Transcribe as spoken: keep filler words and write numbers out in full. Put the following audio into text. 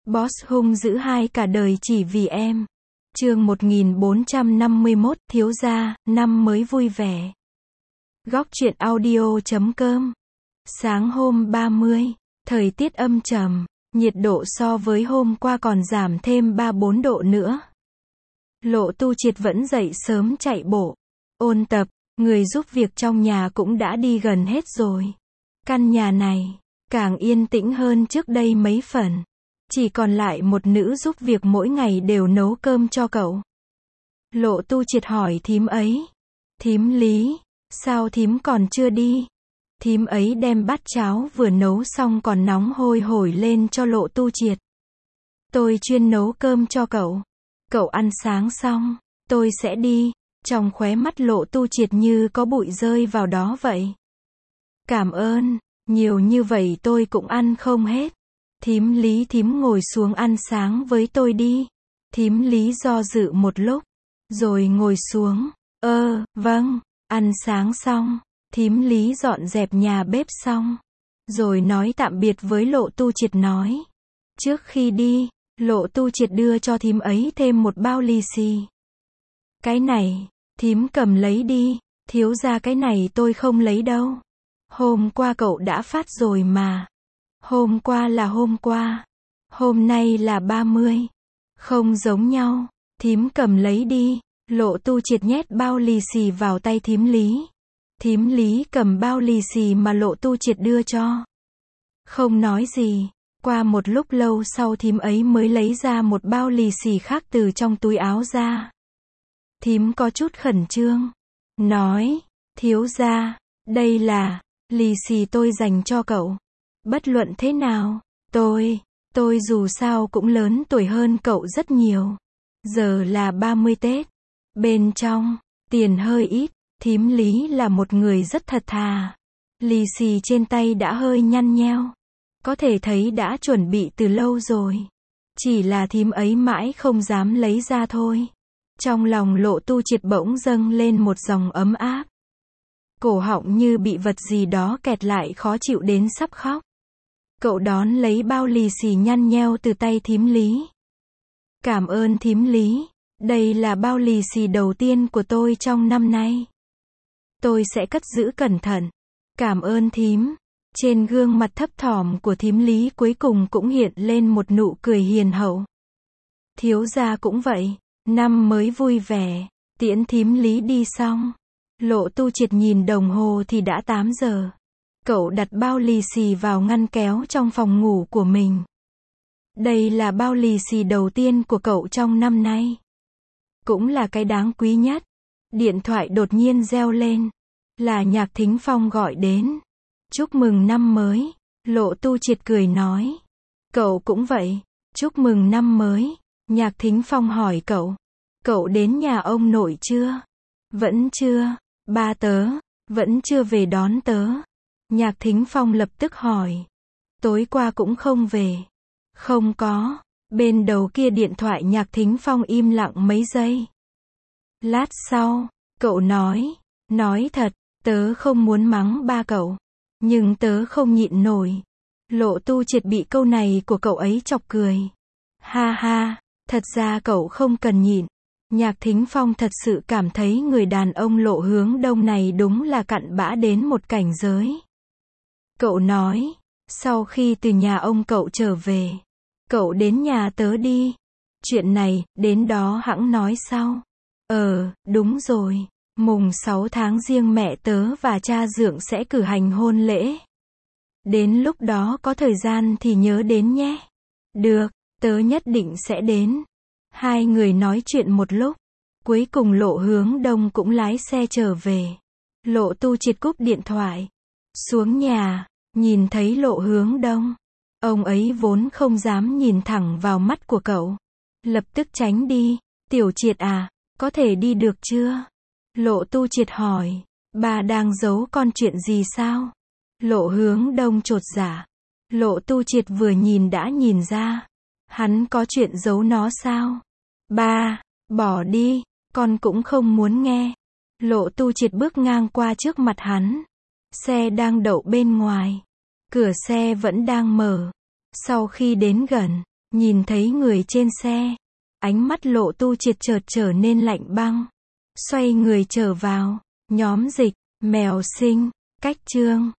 Boss hung dữ hai cả đời chỉ vì em. Chương một nghìn bốn trăm năm mươi mốt, thiếu gia, năm mới vui vẻ. Góc truyện audio chấm com. Sáng hôm ba mươi, thời tiết âm trầm, nhiệt độ so với hôm qua còn giảm thêm ba bốn độ nữa. Lộ Tu Triệt vẫn dậy sớm chạy bộ, ôn tập, người giúp việc trong nhà cũng đã đi gần hết rồi. Căn nhà này càng yên tĩnh hơn trước đây mấy phần. Chỉ còn lại một nữ giúp việc mỗi ngày đều nấu cơm cho cậu. Lộ Tu Triệt hỏi thím ấy. Thím Lý, sao thím còn chưa đi? Thím ấy đem bát cháo vừa nấu xong còn nóng hôi hổi lên cho Lộ Tu Triệt. Tôi chuyên nấu cơm cho cậu. Cậu ăn sáng xong, tôi sẽ đi. Trong khóe mắt Lộ Tu Triệt như có bụi rơi vào đó vậy. Cảm ơn, nhiều như vậy tôi cũng ăn không hết. Thím Lý, thím ngồi xuống ăn sáng với tôi đi. Thím Lý do dự một lúc, rồi ngồi xuống. Ơ, vâng. Ăn sáng xong, thím Lý dọn dẹp nhà bếp xong, rồi nói tạm biệt với Lộ Tu Triệt nói. Trước khi đi, Lộ Tu Triệt đưa cho thím ấy thêm một bao lì xì. Cái này, thím cầm lấy đi, thiếu gia cái này tôi không lấy đâu. Hôm qua cậu đã phát rồi mà. Hôm qua là hôm qua. Hôm nay là ba mươi. Không giống nhau. Thím cầm lấy đi. Lộ Tu Triệt nhét bao lì xì vào tay thím Lý. Thím Lý cầm bao lì xì mà Lộ Tu Triệt đưa cho. Không nói gì. Qua một lúc lâu sau thím ấy mới lấy ra một bao lì xì khác từ trong túi áo ra. Thím có chút khẩn trương. Nói, thiếu gia, đây là lì xì tôi dành cho cậu. Bất luận thế nào, tôi, tôi dù sao cũng lớn tuổi hơn cậu rất nhiều. Giờ là ba mươi Tết. Bên trong, tiền hơi ít, thím Lý là một người rất thật thà. Lì xì trên tay đã hơi nhăn nheo. Có thể thấy đã chuẩn bị từ lâu rồi. Chỉ là thím ấy mãi không dám lấy ra thôi. Trong lòng Lộ Tu Triệt bỗng dâng lên một dòng ấm áp. Cổ họng như bị vật gì đó kẹt lại khó chịu đến sắp khóc. Cậu đón lấy bao lì xì nhăn nheo từ tay thím Lý. Cảm ơn thím Lý, đây là bao lì xì đầu tiên của tôi trong năm nay. Tôi sẽ cất giữ cẩn thận. Cảm ơn thím. Trên gương mặt thấp thỏm của thím Lý cuối cùng cũng hiện lên một nụ cười hiền hậu. Thiếu gia cũng vậy, năm mới vui vẻ. Tiễn thím Lý đi xong, Lộ Tu Triệt nhìn đồng hồ thì đã tám giờ. Cậu đặt bao lì xì vào ngăn kéo trong phòng ngủ của mình. Đây là bao lì xì đầu tiên của cậu trong năm nay. Cũng là cái đáng quý nhất. Điện thoại đột nhiên reo lên. Là Nhạc Thính Phong gọi đến. Chúc mừng năm mới. Lộ Tu Triệt cười nói. Cậu cũng vậy. Chúc mừng năm mới. Nhạc Thính Phong hỏi cậu. Cậu đến nhà ông nội chưa? Vẫn chưa. Ba tớ, vẫn chưa về đón tớ. Nhạc Thính Phong lập tức hỏi. Tối qua cũng không về. Không có. Bên đầu kia điện thoại Nhạc Thính Phong im lặng mấy giây. Lát sau, cậu nói. Nói thật, tớ không muốn mắng ba cậu. Nhưng tớ không nhịn nổi. Lộ Tu Triệt bị câu này của cậu ấy chọc cười. Ha ha, thật ra cậu không cần nhịn. Nhạc Thính Phong thật sự cảm thấy người đàn ông Lộ Hướng Đông này đúng là cặn bã đến một cảnh giới. Cậu nói, sau khi từ nhà ông cậu trở về, cậu đến nhà tớ đi. Chuyện này, đến đó hẵng nói sau. Ờ, đúng rồi, mùng sáu tháng riêng mẹ tớ và cha dượng sẽ cử hành hôn lễ. Đến lúc đó có thời gian thì nhớ đến nhé. Được, tớ nhất định sẽ đến. Hai người nói chuyện một lúc. Cuối cùng Lộ Hướng Đông cũng lái xe trở về. Lộ Tu Triệt cúp điện thoại. Xuống nhà, nhìn thấy Lộ Hướng Đông. Ông ấy vốn không dám nhìn thẳng vào mắt của cậu. Lập tức tránh đi. Tiểu Triệt à, có thể đi được chưa? Lộ Tu Triệt hỏi. Bà đang giấu con chuyện gì sao? Lộ Hướng Đông chột dạ. Lộ Tu Triệt vừa nhìn đã nhìn ra. Hắn có chuyện giấu nó sao? Ba, bỏ đi, con cũng không muốn nghe. Lộ Tu Triệt bước ngang qua trước mặt hắn. Xe đang đậu bên ngoài. Cửa xe vẫn đang mở. Sau khi đến gần, Nhìn thấy người trên xe, ánh mắt Lộ Tu Triệt chợt trở nên lạnh băng. Xoay người trở vào, nhóm dịch, mèo sinh, cách chương.